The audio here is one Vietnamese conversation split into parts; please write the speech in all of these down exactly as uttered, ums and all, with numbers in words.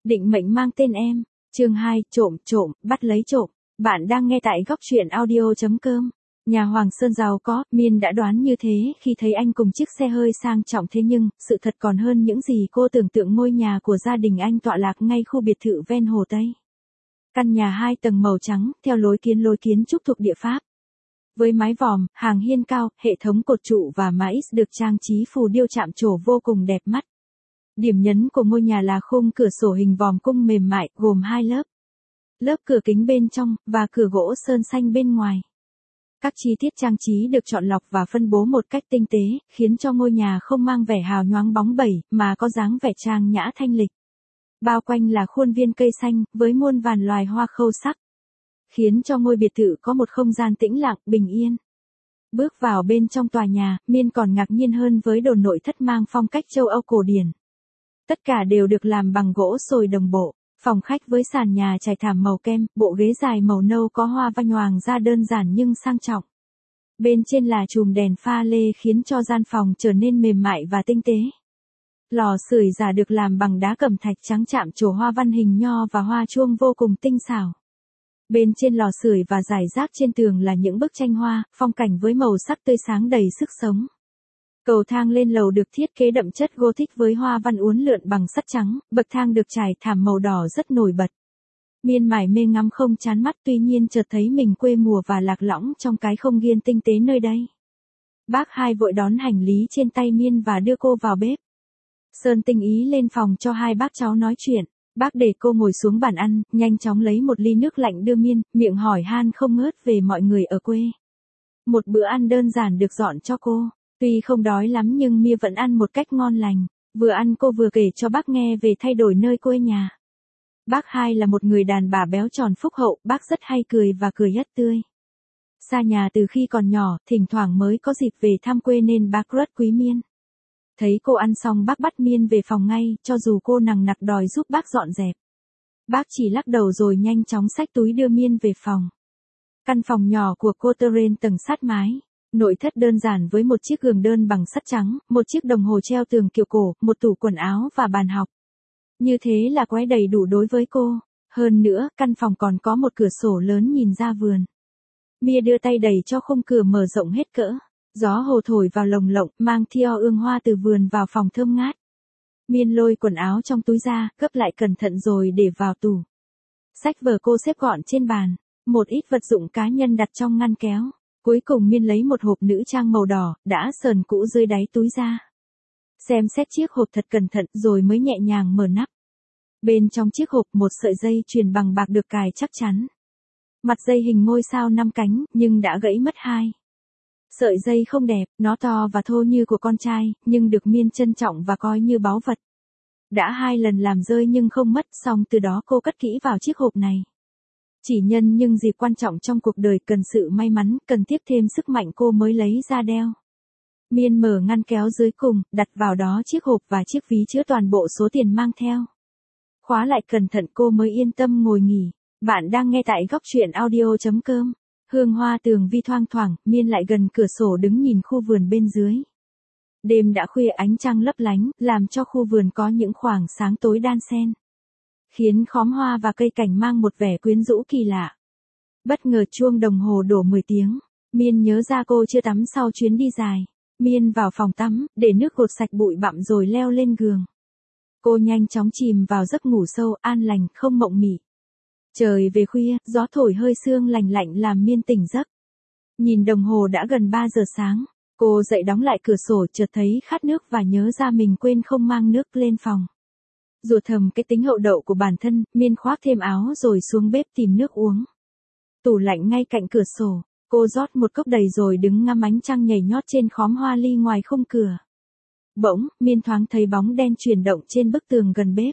Định mệnh mang tên em. Chương hai, trộm, trộm, bắt lấy trộm. Bạn đang nghe tại góc truyện audio chấm com. Nhà Hoàng Sơn giàu có, Miên đã đoán như thế khi thấy anh cùng chiếc xe hơi sang trọng, thế nhưng, sự thật còn hơn những gì cô tưởng tượng. Ngôi nhà của gia đình anh tọa lạc ngay khu biệt thự ven Hồ Tây. Căn nhà hai tầng màu trắng, theo lối kiến lối kiến trúc thuộc địa Pháp. Với mái vòm, hàng hiên cao, hệ thống cột trụ và mái được trang trí phù điêu chạm trổ vô cùng đẹp mắt. Điểm nhấn của ngôi nhà là khung cửa sổ hình vòm cung mềm mại, gồm hai lớp. Lớp cửa kính bên trong, và cửa gỗ sơn xanh bên ngoài. Các chi tiết trang trí được chọn lọc và phân bố một cách tinh tế, khiến cho ngôi nhà không mang vẻ hào nhoáng bóng bẩy, mà có dáng vẻ trang nhã thanh lịch. Bao quanh là khuôn viên cây xanh, với muôn vàn loài hoa khâu sắc, khiến cho ngôi biệt thự có một không gian tĩnh lặng, bình yên. Bước vào bên trong tòa nhà, Miên còn ngạc nhiên hơn với đồ nội thất mang phong cách châu Âu cổ điển. Tất cả đều được làm bằng gỗ sồi đồng bộ. Phòng khách với sàn nhà trải thảm màu kem, bộ ghế dài màu nâu có hoa văn nhoàng ra đơn giản nhưng sang trọng. Bên trên là chùm đèn pha lê khiến cho gian phòng trở nên mềm mại và tinh tế. Lò sưởi giả được làm bằng đá cẩm thạch trắng chạm trổ hoa văn hình nho và hoa chuông vô cùng tinh xảo. Bên trên lò sưởi và rải rác trên tường là những bức tranh hoa, phong cảnh với màu sắc tươi sáng đầy sức sống. Cầu thang lên lầu được thiết kế đậm chất Gothic với hoa văn uốn lượn bằng sắt trắng, bậc thang được trải thảm màu đỏ rất nổi bật. Miên mải mê ngắm không chán mắt, tuy nhiên chợt thấy mình quê mùa và lạc lõng trong cái không gian tinh tế nơi đây. Bác hai vội đón hành lý trên tay Miên và đưa cô vào bếp. Sơn tinh ý lên phòng cho hai bác cháu nói chuyện. Bác để cô ngồi xuống bàn ăn, nhanh chóng lấy một ly nước lạnh đưa Miên, miệng hỏi han không ngớt về mọi người ở quê. Một bữa ăn đơn giản được dọn cho cô. Tuy không đói lắm nhưng Mia vẫn ăn một cách ngon lành. Vừa ăn cô vừa kể cho bác nghe về thay đổi nơi quê nhà. Bác hai là một người đàn bà béo tròn phúc hậu, bác rất hay cười và cười rất tươi. Xa nhà từ khi còn nhỏ, thỉnh thoảng mới có dịp về thăm quê nên bác rất quý Miên. Thấy cô ăn xong bác bắt Miên về phòng ngay, cho dù cô nằng nặc đòi giúp bác dọn dẹp. Bác chỉ lắc đầu rồi nhanh chóng xách túi đưa Miên về phòng. Căn phòng nhỏ của cô Terrain tầng sát mái. Nội thất đơn giản với một chiếc giường đơn bằng sắt trắng, một chiếc đồng hồ treo tường kiểu cổ, một tủ quần áo và bàn học. Như thế là quá đầy đủ đối với cô. Hơn nữa, căn phòng còn có một cửa sổ lớn nhìn ra vườn. Mia đưa tay đẩy cho khung cửa mở rộng hết cỡ. Gió hồ thổi vào lồng lộng, mang theo ương hoa từ vườn vào phòng thơm ngát. Miên lôi quần áo trong túi ra, gấp lại cẩn thận rồi để vào tủ. Sách vở cô xếp gọn trên bàn, một ít vật dụng cá nhân đặt trong ngăn kéo. Cuối cùng Miên lấy một hộp nữ trang màu đỏ, đã sờn cũ dưới đáy túi ra. Xem xét chiếc hộp thật cẩn thận rồi mới nhẹ nhàng mở nắp. Bên trong chiếc hộp một sợi dây chuyền bằng bạc được cài chắc chắn. Mặt dây hình ngôi sao năm cánh, nhưng đã gãy mất hai. Sợi dây không đẹp, nó to và thô như của con trai, nhưng được Miên trân trọng và coi như báu vật. Đã hai lần làm rơi nhưng không mất, xong từ đó cô cất kỹ vào chiếc hộp này. Chỉ nhân nhưng dịp quan trọng trong cuộc đời cần sự may mắn, cần tiếp thêm sức mạnh cô mới lấy ra đeo. Miên mở ngăn kéo dưới cùng, đặt vào đó chiếc hộp và chiếc ví chứa toàn bộ số tiền mang theo. Khóa lại cẩn thận cô mới yên tâm ngồi nghỉ. Bạn đang nghe tại góc truyện audio chấm com. Hương hoa tường vi thoang thoảng, Miên lại gần cửa sổ đứng nhìn khu vườn bên dưới. Đêm đã khuya, ánh trăng lấp lánh, làm cho khu vườn có những khoảng sáng tối đan xen. Khiến khóm hoa và cây cảnh mang một vẻ quyến rũ kỳ lạ. Bất ngờ chuông đồng hồ đổ mười tiếng. Miên nhớ ra cô chưa tắm sau chuyến đi dài. Miên vào phòng tắm, để nước gột sạch bụi bặm rồi leo lên giường. Cô nhanh chóng chìm vào giấc ngủ sâu, an lành, không mộng mị. Trời về khuya, gió thổi hơi sương lành lạnh làm Miên tỉnh giấc. Nhìn đồng hồ đã gần ba giờ sáng. Cô dậy đóng lại cửa sổ, chợt thấy khát nước và nhớ ra mình quên không mang nước lên phòng. Rủa thầm cái tính hậu đậu của bản thân, Miên khoác thêm áo rồi xuống bếp tìm nước uống. Tủ lạnh ngay cạnh cửa sổ, cô rót một cốc đầy rồi đứng ngắm ánh trăng nhảy nhót trên khóm hoa ly ngoài khung cửa. Bỗng, Miên thoáng thấy bóng đen chuyển động trên bức tường gần bếp.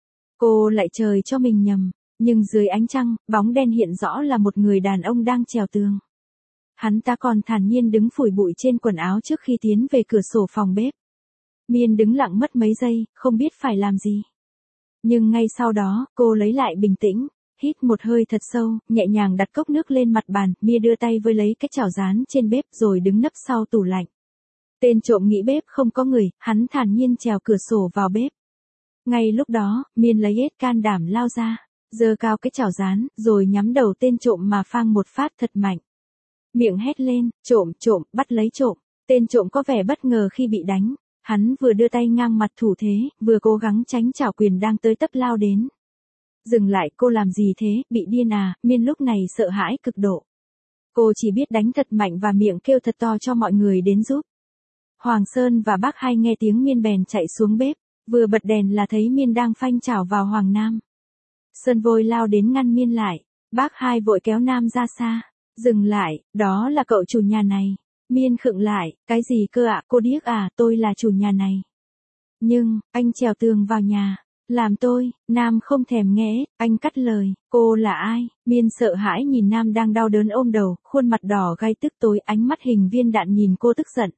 Cô lại trời cho mình nhầm, nhưng dưới ánh trăng, bóng đen hiện rõ là một người đàn ông đang trèo tường. Hắn ta còn thản nhiên đứng phủi bụi trên quần áo trước khi tiến về cửa sổ phòng bếp. Miên đứng lặng mất mấy giây, không biết phải làm gì. Nhưng ngay sau đó, cô lấy lại bình tĩnh, hít một hơi thật sâu, nhẹ nhàng đặt cốc nước lên mặt bàn, Mia đưa tay với lấy cái chảo rán trên bếp rồi đứng nấp sau tủ lạnh. Tên trộm nghĩ bếp không có người, hắn thản nhiên trèo cửa sổ vào bếp. Ngay lúc đó, Miên lấy hết can đảm lao ra, giơ cao cái chảo rán, rồi nhắm đầu tên trộm mà phang một phát thật mạnh. Miệng hét lên, trộm, trộm, bắt lấy trộm. Tên trộm có vẻ bất ngờ khi bị đánh. Hắn vừa đưa tay ngang mặt thủ thế, vừa cố gắng tránh chảo quyền đang tới tấp lao đến. Dừng lại, cô làm gì thế, bị điên à? Miên lúc này sợ hãi cực độ. Cô chỉ biết đánh thật mạnh và miệng kêu thật to cho mọi người đến giúp. Hoàng Sơn và bác Hai nghe tiếng Miên bèn chạy xuống bếp, vừa bật đèn là thấy Miên đang phanh chảo vào Hoàng Nam. Sơn vội lao đến ngăn Miên lại, bác Hai vội kéo Nam ra xa. Dừng lại, đó là cậu chủ nhà này. Miên khựng lại, cái gì cơ ạ, cô điếc à, tôi là chủ nhà này. Nhưng, anh trèo tường vào nhà. Làm tôi, Nam không thèm nghe, anh cắt lời, cô là ai? Miên sợ hãi nhìn Nam đang đau đớn ôm đầu, khuôn mặt đỏ gay tức tối, ánh mắt hình viên đạn nhìn cô tức giận.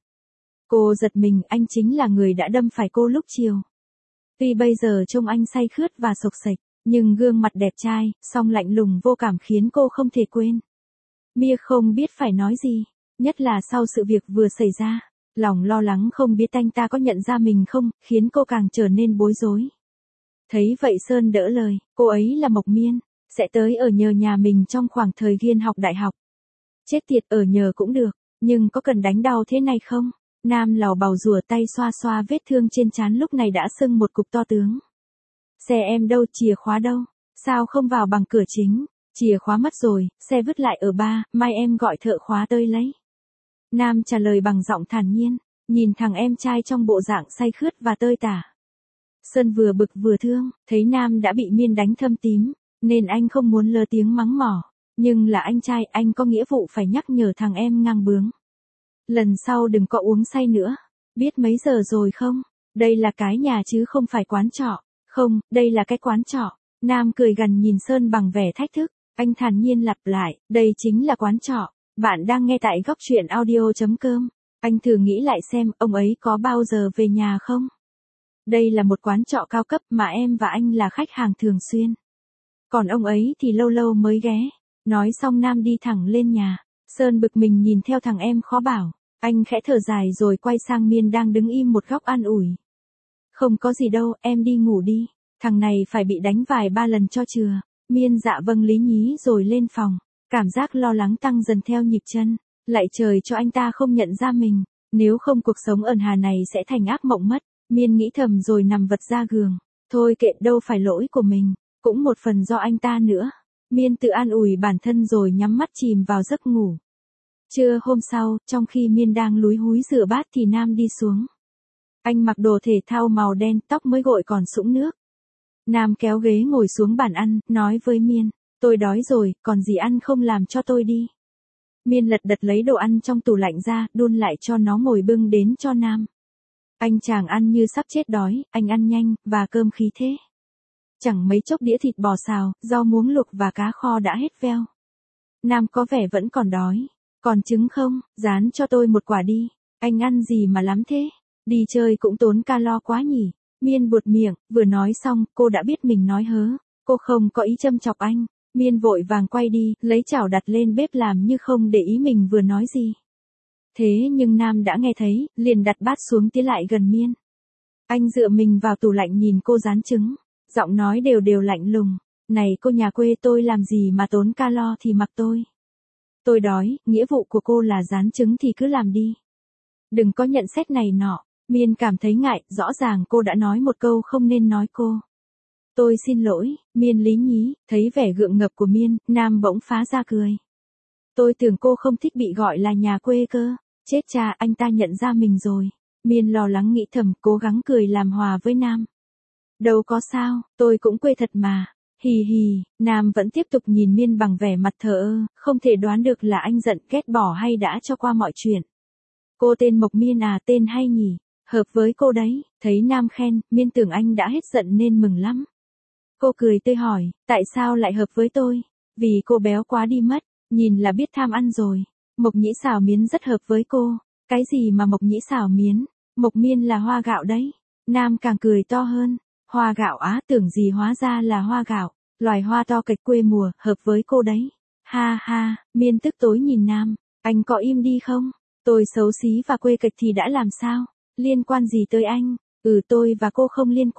Cô giật mình, anh chính là người đã đâm phải cô lúc chiều. Tuy bây giờ trông anh say khướt và sộc sạch, nhưng gương mặt đẹp trai, song lạnh lùng vô cảm khiến cô không thể quên. Mia không biết phải nói gì, nhất là sau sự việc vừa xảy ra, lòng lo lắng không biết anh ta có nhận ra mình không, khiến cô càng trở nên bối rối. Thấy vậy Sơn đỡ lời, cô ấy là Mộc Miên, sẽ tới ở nhờ nhà mình trong khoảng thời gian học đại học. Chết tiệt, ở nhờ cũng được, nhưng có cần đánh đau thế này không? Nam lào bào rùa tay xoa xoa vết thương trên trán lúc này đã sưng một cục to tướng. Xe em đâu, chìa khóa đâu? Sao không vào bằng cửa chính? Chìa khóa mất rồi, xe vứt lại ở ba, mai em gọi thợ khóa tới lấy. Nam trả lời bằng giọng thản nhiên, nhìn thằng em trai trong bộ dạng say khướt và tơi tả. Sơn vừa bực vừa thương, thấy Nam đã bị Miên đánh thâm tím, nên anh không muốn lơ tiếng mắng mỏ. Nhưng là anh trai, anh có nghĩa vụ phải nhắc nhở thằng em ngang bướng. Lần sau đừng có uống say nữa. Biết mấy giờ rồi không? Đây là cái nhà chứ không phải quán trọ. Không, đây là cái quán trọ. Nam cười gằn nhìn Sơn bằng vẻ thách thức. Anh thản nhiên lặp lại, đây chính là quán trọ. Bạn đang nghe tại góc truyện audio chấm com. Anh thử nghĩ lại xem, ông ấy có bao giờ về nhà không? Đây là một quán trọ cao cấp mà em và anh là khách hàng thường xuyên. Còn ông ấy thì lâu lâu mới ghé. Nói xong Nam đi thẳng lên nhà. Sơn bực mình nhìn theo thằng em khó bảo. Anh khẽ thở dài rồi quay sang Miên đang đứng im một góc an ủi. Không có gì đâu, em đi ngủ đi. Thằng này phải bị đánh vài ba lần cho chừa. Miên dạ vâng lý nhí rồi lên phòng. Cảm giác lo lắng tăng dần theo nhịp chân. Lạy trời cho anh ta không nhận ra mình. Nếu không cuộc sống ẩn hà này sẽ thành ác mộng mất. Miên nghĩ thầm rồi nằm vật ra giường. Thôi kệ, đâu phải lỗi của mình. Cũng một phần do anh ta nữa. Miên tự an ủi bản thân rồi nhắm mắt chìm vào giấc ngủ. Trưa hôm sau, trong khi Miên đang lúi húi rửa bát thì Nam đi xuống. Anh mặc đồ thể thao màu đen, tóc mới gội còn sũng nước. Nam kéo ghế ngồi xuống bàn ăn, nói với Miên, tôi đói rồi, còn gì ăn không làm cho tôi đi. Miên lật đật lấy đồ ăn trong tủ lạnh ra, đun lại cho nó ngồi bưng đến cho Nam. Anh chàng ăn như sắp chết đói, anh ăn nhanh, và cơm khí thế. Chẳng mấy chốc đĩa thịt bò xào, rau muống luộc và cá kho đã hết veo. Nam có vẻ vẫn còn đói. Còn trứng không, rán cho tôi một quả đi. Anh ăn gì mà lắm thế? Đi chơi cũng tốn calo quá nhỉ? Miên buột miệng, vừa nói xong, cô đã biết mình nói hớ. Cô không có ý châm chọc anh. Miên vội vàng quay đi, lấy chảo đặt lên bếp làm như không để ý mình vừa nói gì. Thế nhưng Nam đã nghe thấy, liền đặt bát xuống tiến lại gần Miên. Anh dựa mình vào tủ lạnh nhìn cô rán trứng. Giọng nói đều đều lạnh lùng. Này cô nhà quê, tôi làm gì mà tốn calo thì mặc tôi. Tôi đói, nghĩa vụ của cô là rán trứng thì cứ làm đi. Đừng có nhận xét này nọ. Miên cảm thấy ngại, rõ ràng cô đã nói một câu không nên nói cô. Tôi xin lỗi, Miên lý nhí, thấy vẻ gượng ngập của Miên, Nam bỗng phá ra cười. Tôi tưởng cô không thích bị gọi là nhà quê cơ. Chết cha, anh ta nhận ra mình rồi. Miên lo lắng nghĩ thầm, cố gắng cười làm hòa với Nam. Đâu có sao, tôi cũng quê thật mà. Hì hì, Nam vẫn tiếp tục nhìn Miên bằng vẻ mặt thờ ơ, không thể đoán được là anh giận ghét bỏ hay đã cho qua mọi chuyện. Cô tên Mộc Miên à, tên hay nhỉ, hợp với cô đấy, thấy Nam khen, Miên tưởng anh đã hết giận nên mừng lắm. Cô cười tươi hỏi, tại sao lại hợp với tôi? Vì cô béo quá đi mất, nhìn là biết tham ăn rồi. Mộc nhĩ xào miến rất hợp với cô. Cái gì mà mộc nhĩ xào miến? Mộc Miên là hoa gạo đấy. Nam càng cười to hơn. Hoa gạo á, tưởng gì hóa ra là hoa gạo. Loài hoa to kịch quê mùa, hợp với cô đấy. Ha ha, Miên tức tối nhìn Nam. Anh có im đi không? Tôi xấu xí và quê kịch thì đã làm sao? Liên quan gì tới anh? Ừ, tôi và cô không liên quan.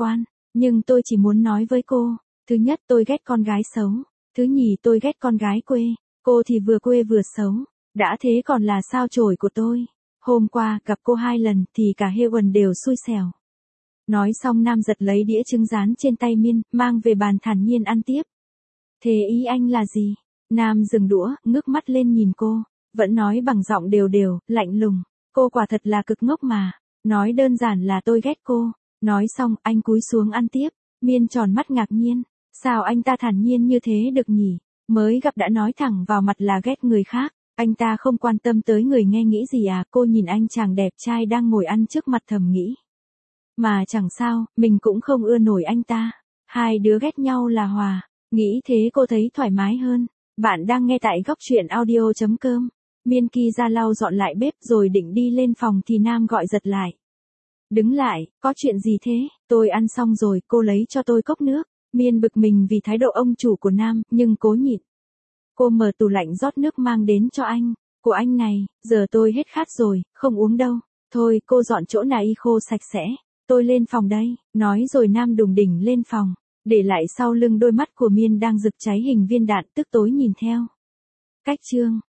Nhưng tôi chỉ muốn nói với cô, thứ nhất tôi ghét con gái xấu, thứ nhì tôi ghét con gái quê, cô thì vừa quê vừa xấu, đã thế còn là sao chổi của tôi. Hôm qua gặp cô hai lần thì cả Heaven đều xui xẻo. Nói xong Nam giật lấy đĩa trứng rán trên tay Miên, mang về bàn thản nhiên ăn tiếp. Thế ý anh là gì? Nam dừng đũa, ngước mắt lên nhìn cô, vẫn nói bằng giọng đều đều, lạnh lùng. Cô quả thật là cực ngốc mà. Nói đơn giản là tôi ghét cô. Nói xong anh cúi xuống ăn tiếp. Miên tròn mắt ngạc nhiên. Sao anh ta thản nhiên như thế được nhỉ? Mới gặp đã nói thẳng vào mặt là ghét người khác. Anh ta không quan tâm tới người nghe nghĩ gì à? Cô nhìn anh chàng đẹp trai đang ngồi ăn trước mặt thầm nghĩ. Mà chẳng sao, mình cũng không ưa nổi anh ta. Hai đứa ghét nhau là hòa. Nghĩ thế cô thấy thoải mái hơn. Bạn đang nghe tại góc truyện audio chấm com. Miên Ki ra lau dọn lại bếp rồi định đi lên phòng thì Nam gọi giật lại. Đứng lại, có chuyện gì thế? Tôi ăn xong rồi, cô lấy cho tôi cốc nước. Miên bực mình vì thái độ ông chủ của Nam, nhưng cố nhịn. Cô mở tủ lạnh rót nước mang đến cho anh. Của anh này, giờ tôi hết khát rồi, không uống đâu. Thôi, cô dọn chỗ này khô sạch sẽ. Tôi lên phòng đây. Nói rồi Nam đùng đỉnh lên phòng. Để lại sau lưng đôi mắt của Miên đang rực cháy hình viên đạn tức tối nhìn theo. Cách chương